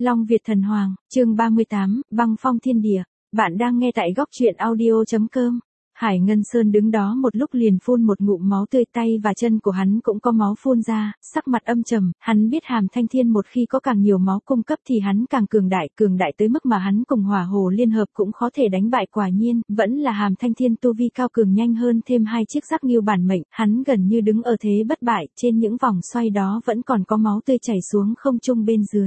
Long Việt Thần Hoàng, chương 38, Băng Phong Thiên Địa. Bạn đang nghe tại góc truyện audio.com. Hải Ngân Sơn đứng đó một lúc liền phun một ngụm máu tươi, tay và chân của hắn cũng có máu phun ra, sắc mặt âm trầm, hắn biết Hàm Thanh Thiên một khi có càng nhiều máu cung cấp thì hắn càng cường đại tới mức mà hắn cùng Hỏa Hồ liên hợp cũng khó thể đánh bại. Quả nhiên, vẫn là Hàm Thanh Thiên tu vi cao cường nhanh hơn thêm hai chiếc giác nghiêu bản mệnh, hắn gần như đứng ở thế bất bại, trên những vòng xoay đó vẫn còn có máu tươi chảy xuống không trung bên dưới.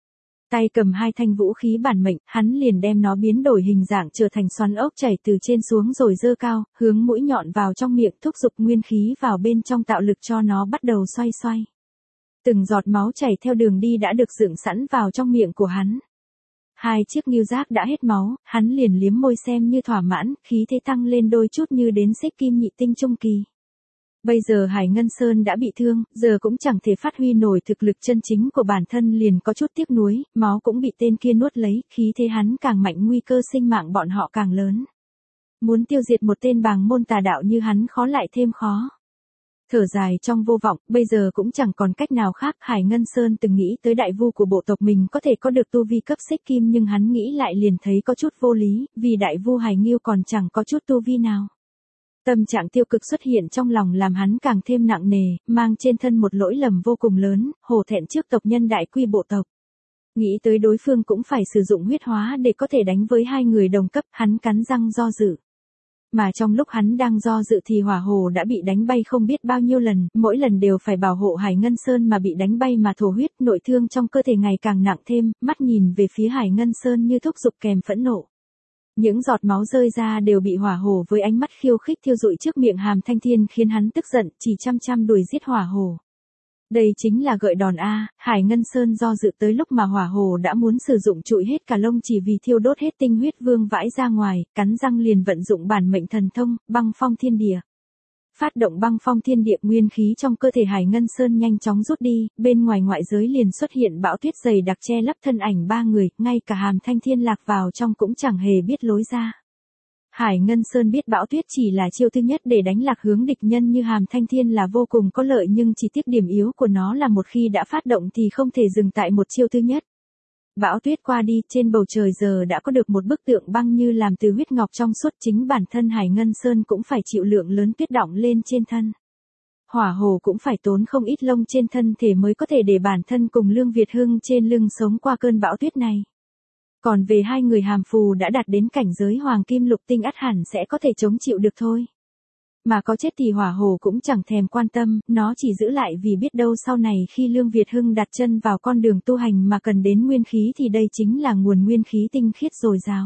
Tay cầm hai thanh vũ khí bản mệnh, hắn liền đem nó biến đổi hình dạng trở thành xoắn ốc chảy từ trên xuống rồi giơ cao, hướng mũi nhọn vào trong miệng, thúc giục nguyên khí vào bên trong tạo lực cho nó bắt đầu xoay. Từng giọt máu chảy theo đường đi đã được dựng sẵn vào trong miệng của hắn. Hai chiếc nghiêu giác đã hết máu, hắn liền liếm môi xem như thỏa mãn, khí thế tăng lên đôi chút như đến xích kim nhị tinh trung kỳ. Bây giờ Hải Ngân Sơn đã bị thương, giờ cũng chẳng thể phát huy nổi thực lực chân chính của bản thân, liền có chút tiếc nuối, máu cũng bị tên kia nuốt lấy, khí thế hắn càng mạnh, nguy cơ sinh mạng bọn họ càng lớn. Muốn tiêu diệt một tên bàng môn tà đạo như hắn khó lại thêm khó. Thở dài trong vô vọng, bây giờ cũng chẳng còn cách nào khác. Hải Ngân Sơn từng nghĩ tới đại vu của bộ tộc mình có thể có được tu vi cấp xích kim, nhưng hắn nghĩ lại liền thấy có chút vô lý, vì đại vu Hải Nghiêu còn chẳng có chút tu vi nào. Tâm trạng tiêu cực xuất hiện trong lòng làm hắn càng thêm nặng nề, mang trên thân một lỗi lầm vô cùng lớn, hổ thẹn trước tộc nhân đại quy bộ tộc. Nghĩ tới đối phương cũng phải sử dụng huyết hóa để có thể đánh với hai người đồng cấp, hắn cắn răng do dự. Mà trong lúc hắn đang do dự thì Hỏa Hồ đã bị đánh bay không biết bao nhiêu lần, mỗi lần đều phải bảo hộ Hải Ngân Sơn mà bị đánh bay mà thổ huyết, nội thương trong cơ thể ngày càng nặng thêm, mắt nhìn về phía Hải Ngân Sơn như thúc giục kèm phẫn nộ. Những giọt máu rơi ra đều bị Hỏa Hồ với ánh mắt khiêu khích thiêu rụi trước miệng Hàm Thanh Thiên, khiến hắn tức giận, chỉ chăm đuổi giết Hỏa Hồ. Đây chính là gợi đòn a. Hải Ngân Sơn do dự tới lúc mà Hỏa Hồ đã muốn sử dụng trụi hết cả lông chỉ vì thiêu đốt hết tinh huyết vương vãi ra ngoài, cắn răng liền vận dụng bản mệnh thần thông, Băng Phong Thiên Địa. Phát động Băng Phong Thiên Địa, nguyên khí trong cơ thể Hải Ngân Sơn nhanh chóng rút đi, bên ngoài ngoại giới liền xuất hiện bão tuyết dày đặc che lấp thân ảnh ba người, ngay cả Hàm Thanh Thiên lạc vào trong cũng chẳng hề biết lối ra. Hải Ngân Sơn biết bão tuyết chỉ là chiêu thứ nhất để đánh lạc hướng địch nhân như Hàm Thanh Thiên là vô cùng có lợi, nhưng chỉ tiếc điểm yếu của nó là một khi đã phát động thì không thể dừng tại một chiêu thứ nhất. Bão tuyết qua đi, trên bầu trời giờ đã có được một bức tượng băng như làm từ huyết ngọc trong suốt, chính bản thân Hải Ngân Sơn cũng phải chịu lượng lớn tuyết đọng lên trên thân. Hỏa Hồ cũng phải tốn không ít lông trên thân thể mới có thể để bản thân cùng Lương Việt Hưng trên lưng sống qua cơn bão tuyết này. Còn về hai người Hàm Phù đã đạt đến cảnh giới Hoàng Kim Lục Tinh ắt hẳn sẽ có thể chống chịu được thôi. Mà có chết thì Hỏa Hồ cũng chẳng thèm quan tâm, nó chỉ giữ lại vì biết đâu sau này khi Lương Việt Hưng đặt chân vào con đường tu hành mà cần đến nguyên khí thì đây chính là nguồn nguyên khí tinh khiết dồi dào.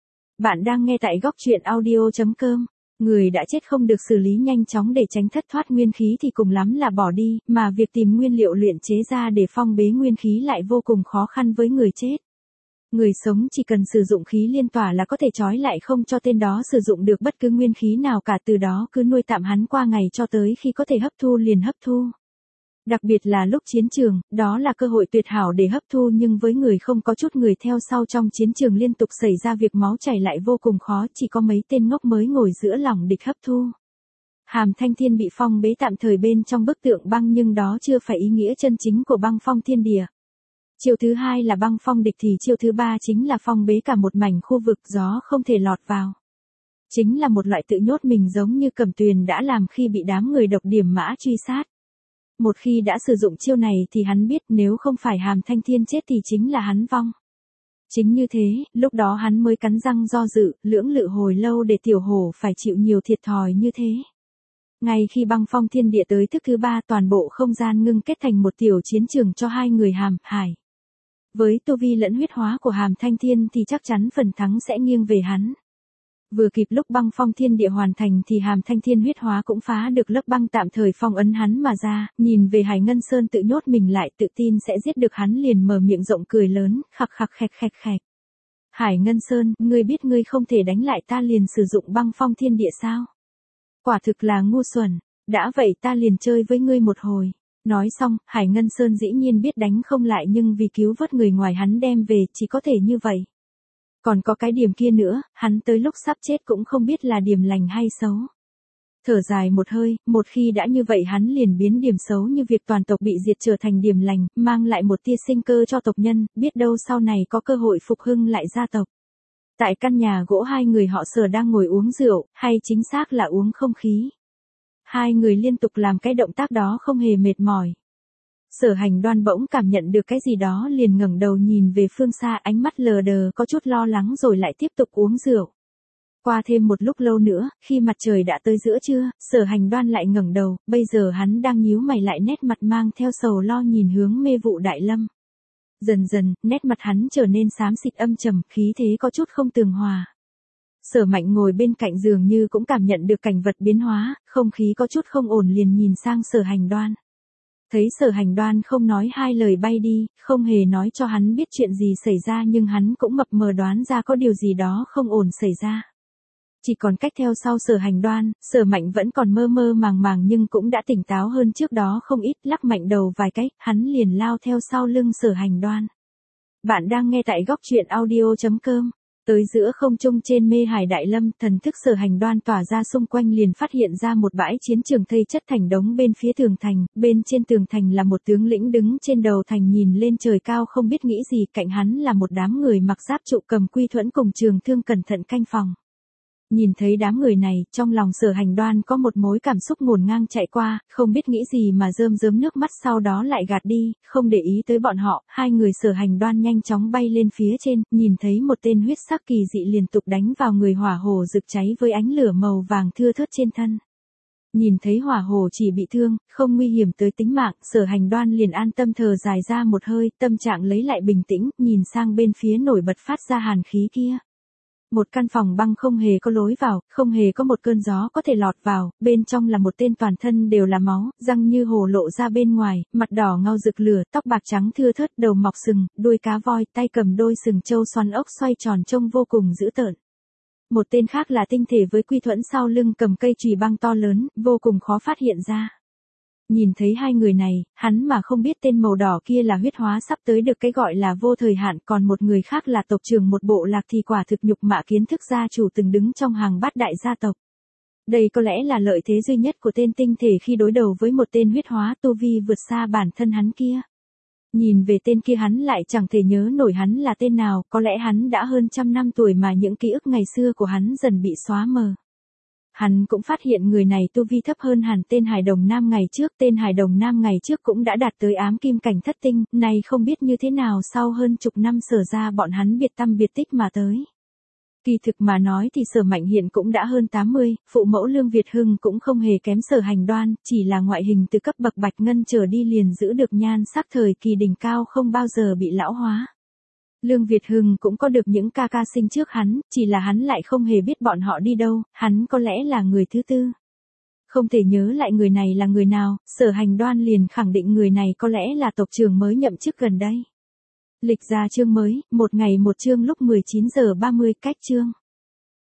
Bạn đang nghe tại góc truyện audio.com. Người đã chết không được xử lý nhanh chóng để tránh thất thoát nguyên khí thì cùng lắm là bỏ đi, mà việc tìm nguyên liệu luyện chế ra để phong bế nguyên khí lại vô cùng khó khăn với người chết. Người sống chỉ cần sử dụng khí liên tỏa là có thể trói lại không cho tên đó sử dụng được bất cứ nguyên khí nào cả, từ đó cứ nuôi tạm hắn qua ngày cho tới khi có thể hấp thu liền hấp thu. Đặc biệt là lúc chiến trường, đó là cơ hội tuyệt hảo để hấp thu, nhưng với người không có chút người theo sau trong chiến trường liên tục xảy ra việc máu chảy lại vô cùng khó, chỉ có mấy tên ngốc mới ngồi giữa lòng địch hấp thu. Hàm Thanh Thiên bị phong bế tạm thời bên trong bức tượng băng, nhưng đó chưa phải ý nghĩa chân chính của Băng Phong Thiên Địa. Chiêu thứ hai là băng phong địch thì chiêu thứ ba chính là phong bế cả một mảnh khu vực, gió không thể lọt vào. Chính là một loại tự nhốt mình giống như Cẩm Tuyền đã làm khi bị đám người độc điểm mã truy sát. Một khi đã sử dụng chiêu này thì hắn biết nếu không phải Hàm Thanh Thiên chết thì chính là hắn vong. Chính như thế, lúc đó hắn mới cắn răng do dự, lưỡng lự hồi lâu để tiểu hổ phải chịu nhiều thiệt thòi như thế. Ngay khi Băng Phong Thiên Địa tới thức thứ ba, toàn bộ không gian ngưng kết thành một tiểu chiến trường cho hai người Hàm, Hải. Với tu vi lẫn huyết hóa của Hàm Thanh Thiên thì chắc chắn phần thắng sẽ nghiêng về hắn. Vừa kịp lúc Băng Phong Thiên Địa hoàn thành thì Hàm Thanh Thiên huyết hóa cũng phá được lớp băng tạm thời phong ấn hắn mà ra, nhìn về Hải Ngân Sơn tự nhốt mình lại, tự tin sẽ giết được hắn, liền mở miệng rộng cười lớn, khặc khạch. Hải Ngân Sơn, ngươi biết ngươi không thể đánh lại ta liền sử dụng Băng Phong Thiên Địa sao? Quả thực là ngu xuẩn, đã vậy ta liền chơi với ngươi một hồi. Nói xong, Hải Ngân Sơn dĩ nhiên biết đánh không lại, nhưng vì cứu vớt người ngoài hắn đem về, chỉ có thể như vậy. Còn có cái điểm kia nữa, hắn tới lúc sắp chết cũng không biết là điểm lành hay xấu. Thở dài một hơi, một khi đã như vậy hắn liền biến điểm xấu như việc toàn tộc bị diệt trở thành điểm lành, mang lại một tia sinh cơ cho tộc nhân, biết đâu sau này có cơ hội phục hưng lại gia tộc. Tại căn nhà gỗ hai người họ Sở đang ngồi uống rượu, hay chính xác là uống không khí. Hai người liên tục làm cái động tác đó không hề mệt mỏi. Sở Hành Đoan bỗng cảm nhận được cái gì đó liền ngẩng đầu nhìn về phương xa, ánh mắt lờ đờ có chút lo lắng rồi lại tiếp tục uống rượu. Qua thêm một lúc lâu nữa, khi mặt trời đã tới giữa trưa, Sở Hành Đoan lại ngẩng đầu, bây giờ hắn đang nhíu mày lại, nét mặt mang theo sầu lo nhìn hướng Mê Vụ Đại Lâm. Dần dần, nét mặt hắn trở nên xám xịt âm trầm, khí thế có chút không tường hòa. Sở Mạnh ngồi bên cạnh dường như cũng cảm nhận được cảnh vật biến hóa, không khí có chút không ổn liền nhìn sang Sở Hành Đoan. Thấy Sở Hành Đoan không nói hai lời bay đi, không hề nói cho hắn biết chuyện gì xảy ra, nhưng hắn cũng mập mờ đoán ra có điều gì đó không ổn xảy ra. Chỉ còn cách theo sau Sở Hành Đoan, Sở Mạnh vẫn còn mơ mơ màng màng nhưng cũng đã tỉnh táo hơn trước đó không ít, lắc mạnh đầu vài cái, hắn liền lao theo sau lưng Sở Hành Đoan. Bạn đang nghe tại góc truyện audio.com. Tới giữa không trung trên Mê Hải Đại Lâm, thần thức Sở Hành Đoan tỏa ra xung quanh liền phát hiện ra một bãi chiến trường thây chất thành đống bên phía tường thành, bên trên tường thành là một tướng lĩnh đứng trên đầu thành nhìn lên trời cao không biết nghĩ gì, cạnh hắn là một đám người mặc giáp trụ cầm quy thuẫn cùng trường thương cẩn thận canh phòng. Nhìn thấy đám người này, trong lòng Sở Hành Đoan có một mối cảm xúc ngổn ngang chạy qua, không biết nghĩ gì mà rơm rớm nước mắt, sau đó lại gạt đi, không để ý tới bọn họ. Hai người Sở Hành Đoan nhanh chóng bay lên phía trên, nhìn thấy một tên huyết sắc kỳ dị liên tục đánh vào người hỏa hồ rực cháy với ánh lửa màu vàng thưa thớt trên thân. Nhìn thấy hỏa hồ chỉ bị thương, không nguy hiểm tới tính mạng, Sở Hành Đoan liền an tâm thở dài ra một hơi, tâm trạng lấy lại bình tĩnh, nhìn sang bên phía nổi bật phát ra hàn khí kia. Một căn phòng băng không hề có lối vào, không hề có một cơn gió có thể lọt vào, bên trong là một tên toàn thân đều là máu, răng như hồ lộ ra bên ngoài, mặt đỏ ngao rực lửa, tóc bạc trắng thưa thớt, đầu mọc sừng, đuôi cá voi, tay cầm đôi sừng trâu xoắn ốc xoay tròn trông vô cùng dữ tợn. Một tên khác là tinh thể với quy thuẫn sau lưng cầm cây chùy băng to lớn, vô cùng khó phát hiện ra. Nhìn thấy hai người này, hắn mà không biết tên màu đỏ kia là huyết hóa sắp tới được cái gọi là vô thời hạn, còn một người khác là tộc trưởng một bộ lạc thì quả thực nhục mạ kiến thức gia chủ từng đứng trong hàng bát đại gia tộc. Đây có lẽ là lợi thế duy nhất của tên tinh thể khi đối đầu với một tên huyết hóa tu vi vượt xa bản thân hắn kia. Nhìn về tên kia hắn lại chẳng thể nhớ nổi hắn là tên nào, có lẽ hắn đã hơn 100 năm tuổi mà những ký ức ngày xưa của hắn dần bị xóa mờ. Hắn cũng phát hiện người này tu vi thấp hơn hẳn tên Hải Đồng Nam ngày trước, tên Hải Đồng Nam ngày trước cũng đã đạt tới ám kim cảnh thất tinh, này không biết như thế nào sau hơn chục năm Sở ra bọn hắn biệt tăm biệt tích mà tới. Kỳ thực mà nói thì Sở Mạnh hiện cũng đã hơn 80, phụ mẫu Lương Việt Hưng cũng không hề kém Sở Hành Đoan, chỉ là ngoại hình từ cấp bậc bạch ngân trở đi liền giữ được nhan sắc thời kỳ đỉnh cao không bao giờ bị lão hóa. Lương Việt Hưng cũng có được những ca ca sinh trước hắn, chỉ là hắn lại không hề biết bọn họ đi đâu, hắn có lẽ là người thứ tư. Không thể nhớ lại người này là người nào, Sở Hành Đoan liền khẳng định người này có lẽ là tộc trưởng mới nhậm chức gần đây. Lịch ra chương mới, một ngày một chương lúc 19 giờ 30 cách chương.